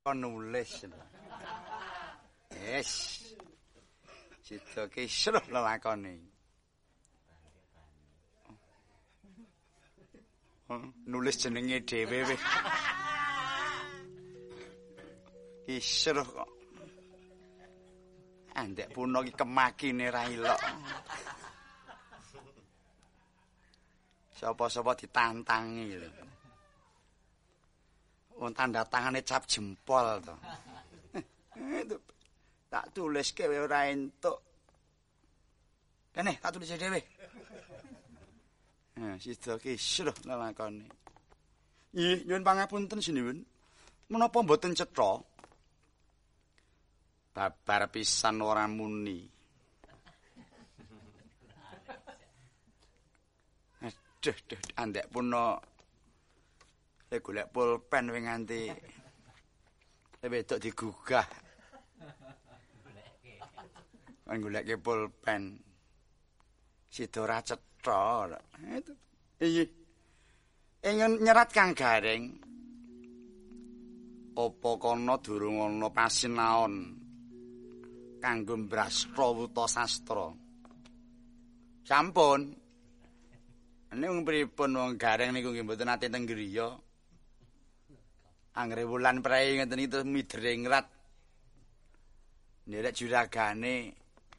kon nulis. Yes. Sida ki seru lelakone. Nulis jenenge dhewe wis. Ki seru kok. Andek puno ki kemakine ra ilok. Sapa-sapa ditantangi lho. Wong tanda tangane cap jempol to. Tak tuliske ora entuk. Kene tak tulis dhewe. Sida ki seru lakone. Nggih, nyuwun pangapunten sinuwun. Menapa mboten cetha? Babar pisan ora muni. Aduh, andek puno lek golek pulpen wing nganti wedok digugah. Kan goleke pulpen. Sida ora cetha. Iya. Ingin nyerat Kang Gareng. Apa kono durung ana pasinaon kanggo Brastra Wuta Sastra. Sampun. Ning pripun wong Gareng niku nggih mboten nate teng griya. Anggere wulan prei ngeten iki midering rat. Nderek juragane.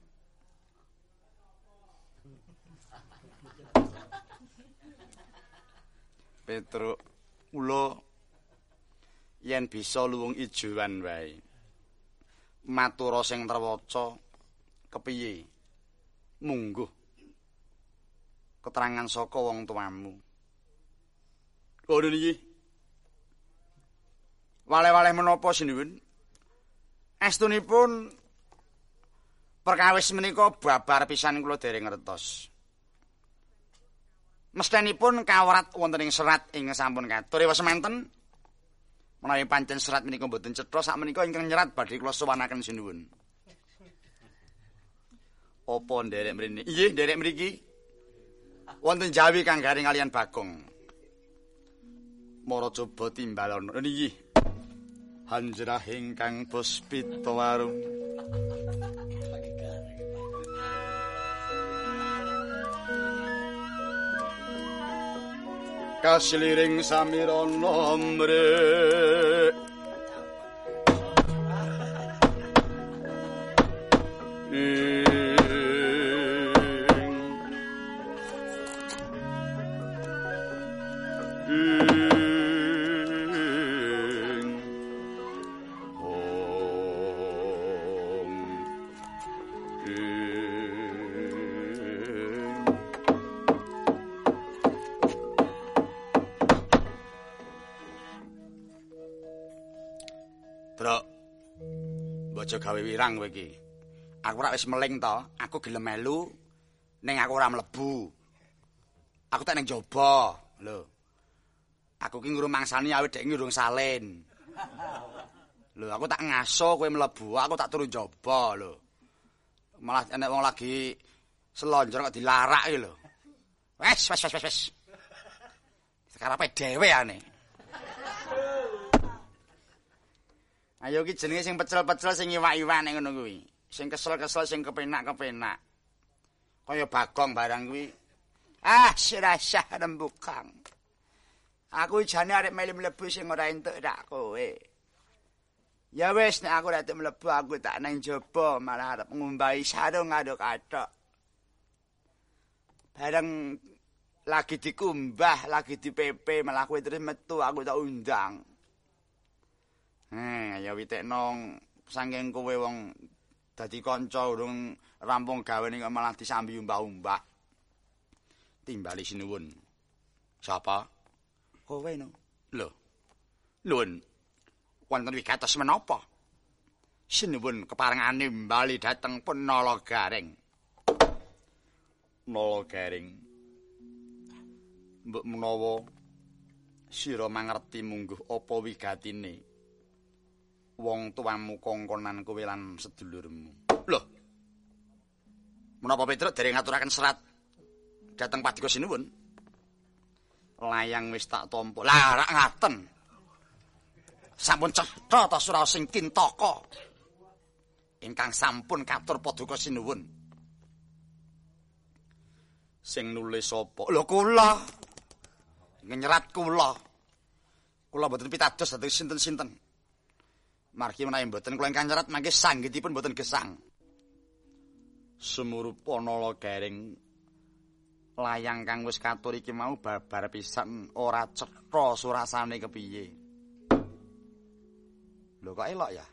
Petruk kula yen bisa luwung ijoan wae. Matura sing terwaca kepiye? Mungguh keterangan saka wong tuamu. Kono niki. Wale-wale menapa sinuwun? Estunipun perkawis menika babar pisan kula dereng ngertos. Mestenipun kawrat wonten ing serat ing sampun katur semanten. Menawi pancen serat menika mboten cetha sakmenika ingkang nyerat badhe kula sowanaken sinuwun. Apa nderek mrene? Inggih, nderek mriki. Wonten Jawi Kang Gareng kalian Bagong. Mara coba timbalana niki. Hanjrah ingkang puspita warung. Kasliring samirana mrek. Aja gawe wirang kowe iki. Aku ora wis meling to, aku gelem melu ning aku ora mlebu. Aku tak ning jaba, lho. Aku ki ngrumangsani awit dhek ngurung salin. Lho, aku tak ngaso kowe mlebu, aku tak turu jaba, lho. Malah enek wong lagi selonjor kok dilarak iki lho. Wes. Sekarepe dhewe ane. Ayo ki jenenge sing pecel-pecel sing iwak-iwak nek ngono kuwi. Sing kesel-kesel sing kepenak-kepenak. Kaya Bagong barang kuwi. Sirasah rembukang. Aku jane arep melu mlebu sing ora entuk rak kowe. Ya wis nek aku ora entuk mlebu aku tak nang jaba malah arep ngumbahi sarung karo kathok. Bareng lagi dikumbah, lagi dipepe malah kowe terus metu aku tak undang. Ya witekno saking kowe wong dadi kanca urung rampung gawe ning malah disambi umbah-umbah. Timbali sinuwun. Sapa? Kowe no. Lho. Nuwun. Wonten wigatos menapa? Sinuwun keparengane bali dhateng Nala Gareng. Nala Gareng. Mbok menawa sira mangerti mungguh apa wigatine wong tuamu kongkonan kowe lan sedulurmu. Lho. Menapa Petruk dereng ngaturaken serat dhateng Padika Sinuwun? Layang wis tak tampa. Lah rak ngaten. Sampun cetha ta Suraos sing Kintaka. Ingkang sampun katur paduka sinuwun. Sing nulis sapa? Lho kula. Nyerat kula. Kula mboten pitados dhateng sinten-sinten. Margi menawi mboten kula ingkang nyerat mangke sanggitipun mboten gesang. Sumurupa nala garing layang kang wis katur iki mau babar pisan ora cetha surasane kepiye. Lho kok elok ya?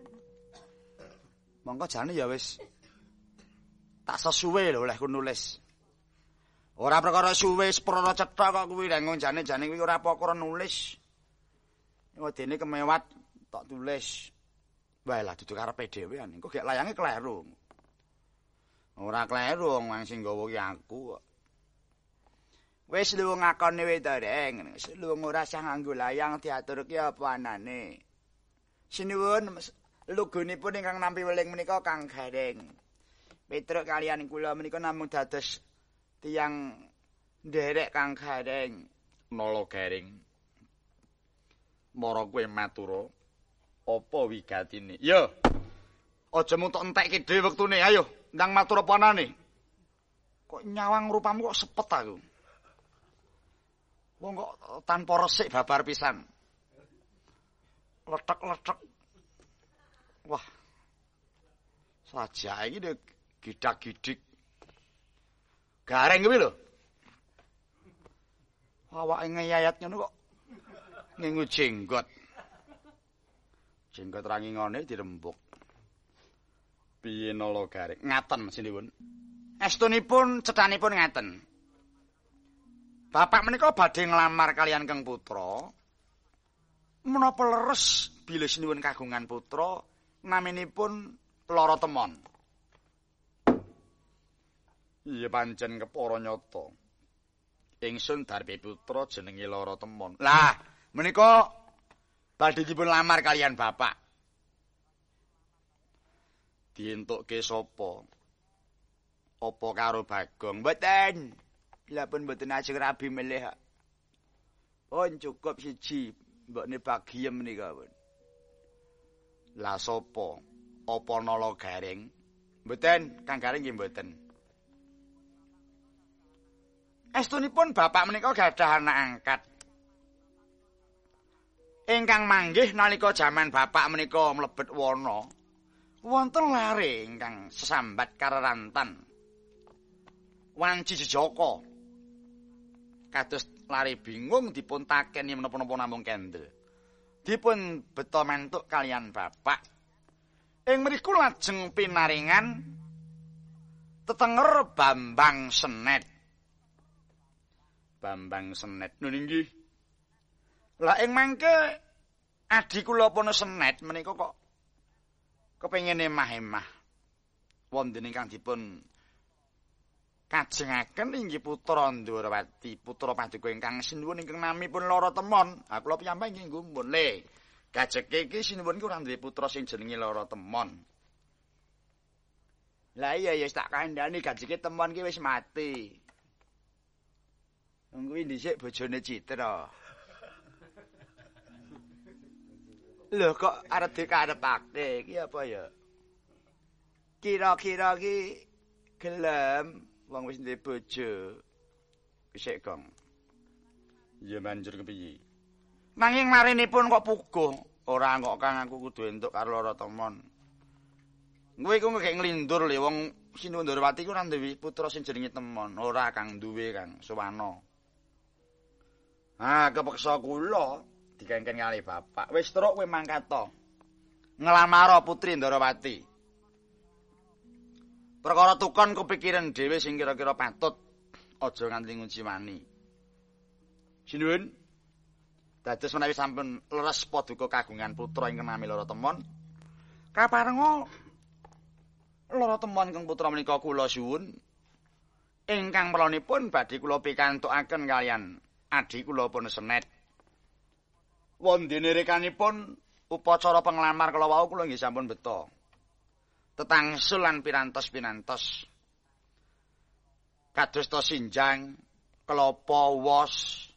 Monggo jane ya wis tak sesuwe lho oleh ku nulis. Ora perkara suwe sprana cetha kok kuwi reng jane kuwi ora apa-apa nulis. Wedene kemewat tak tulis. Wae lah dudu karepe dhewean. Engko gek layange kleru. Ora kleru wong sing nggawa ki aku kok. Wis lu ngakoni wedoreng, wis lu ora usah nganggo layang diaturke apa anane. Sinuwun lugunipun ingkang nampi weling menika Kang Gareng. Petruk kaliyan kula menika namung dados tiyang nderek Kang Gareng. Nala Gareng. Mara kowe matura apa wigatine? Yo. Aja mung tok entekke dhewe wektune. Ayo, ndang matur apa anane? Kok nyawang rupamu kok sepet aku. Wong kok tanpa resik babar pisan. Letek-letek. Wah. Saja iki gidak-gidik. Gareng kuwi lho. Awake ngeyayat ngono kok ngingu jenggot. Jenggot rangingane dirembuk. Piye nala Gareng? Ngaten sinuwun. Estunipun cethanipun ngaten. Bapak menika badhe nglamar kalian Kang Putra. Menapa leres bilih sinuwun kagungan putra naminipun Lara Temon. Iya pancen kepara nyata. Ingsun darpe putra jenenge Lara Temon. Lah, menika badhe dipun lamar kalian bapak. Dientukke sapa? Apa karo Bagong? Mboten. Lah pun mboten ajeng rabi melih. Pun cukup siji, mbokne Bagiem menika pun. Lah sapa? Apa Nala Gareng? Mboten, Kang Gareng nggih mboten. Estunipun bapak menika gadah anak angkat. Ingkang manggih nalika jaman bapak menika mlebet wana. Wonten lare ingkang sesambat karerantan. Wanci Jejaka. Kados lare bingung dipun takeni menapa-napa namung kendel. Dipun beta mentuk kalian bapak. Ing mriku lajeng pinaringan tetenger Bambang Senet. Bambang Senet nun inggih. Lah ing mangke adi kula Pono Senet menika kok kepengin emah-emah. Wonten ingkang dipun kajengaken inggih putra Ndrawati, putra paduka ingkang sinuwun ingkang namipun Lara Temon. Ha kula piyambak inggih nggumun le. Gajeke iki sinuwun ki ora duwe putra sing jenenge Lara Temon. Lah iya ya tak kandhani gajeke Temon ki wis mati. Wong kuwi dhisik bojone Citra. Lho kok arep dikarepake iki apa ya? Kira-kira ki gelem wong wis duwe bojo. Bisik Gong. Ya banjur kepiye? Nanging marinipun kok puguh. Ora kok Kang aku kudu entuk karo Lara Temon. Kowe iku ngek nglindur le wong Sinuwun Ndrawati ku ora duwe putra sing jenenge Temon. Ora Kang duwe Kang Suwana. Ah kepeksa kula dikengken kali bapak. Wis truk kowe mangkat to. Nglamar putri Ndrawati. Perkara tukon kepikiran dhewe sing kira-kira patut aja nganti ngunciwani. Sinuwun dados menawi sampun leres paduka kagungan putra ingkang nami Lara Temon. Kaparenga Lara Temon kang putra menika kula suwun ingkang melanipun badhe kula pikantukaken kalian adi kula Pono Senet. Wondene rekanipun upacara penglamar kala wau kula nggih sampun beta. Tetangsul lan pirantos-pinantos. Kados to sinjang, kelapa, wos,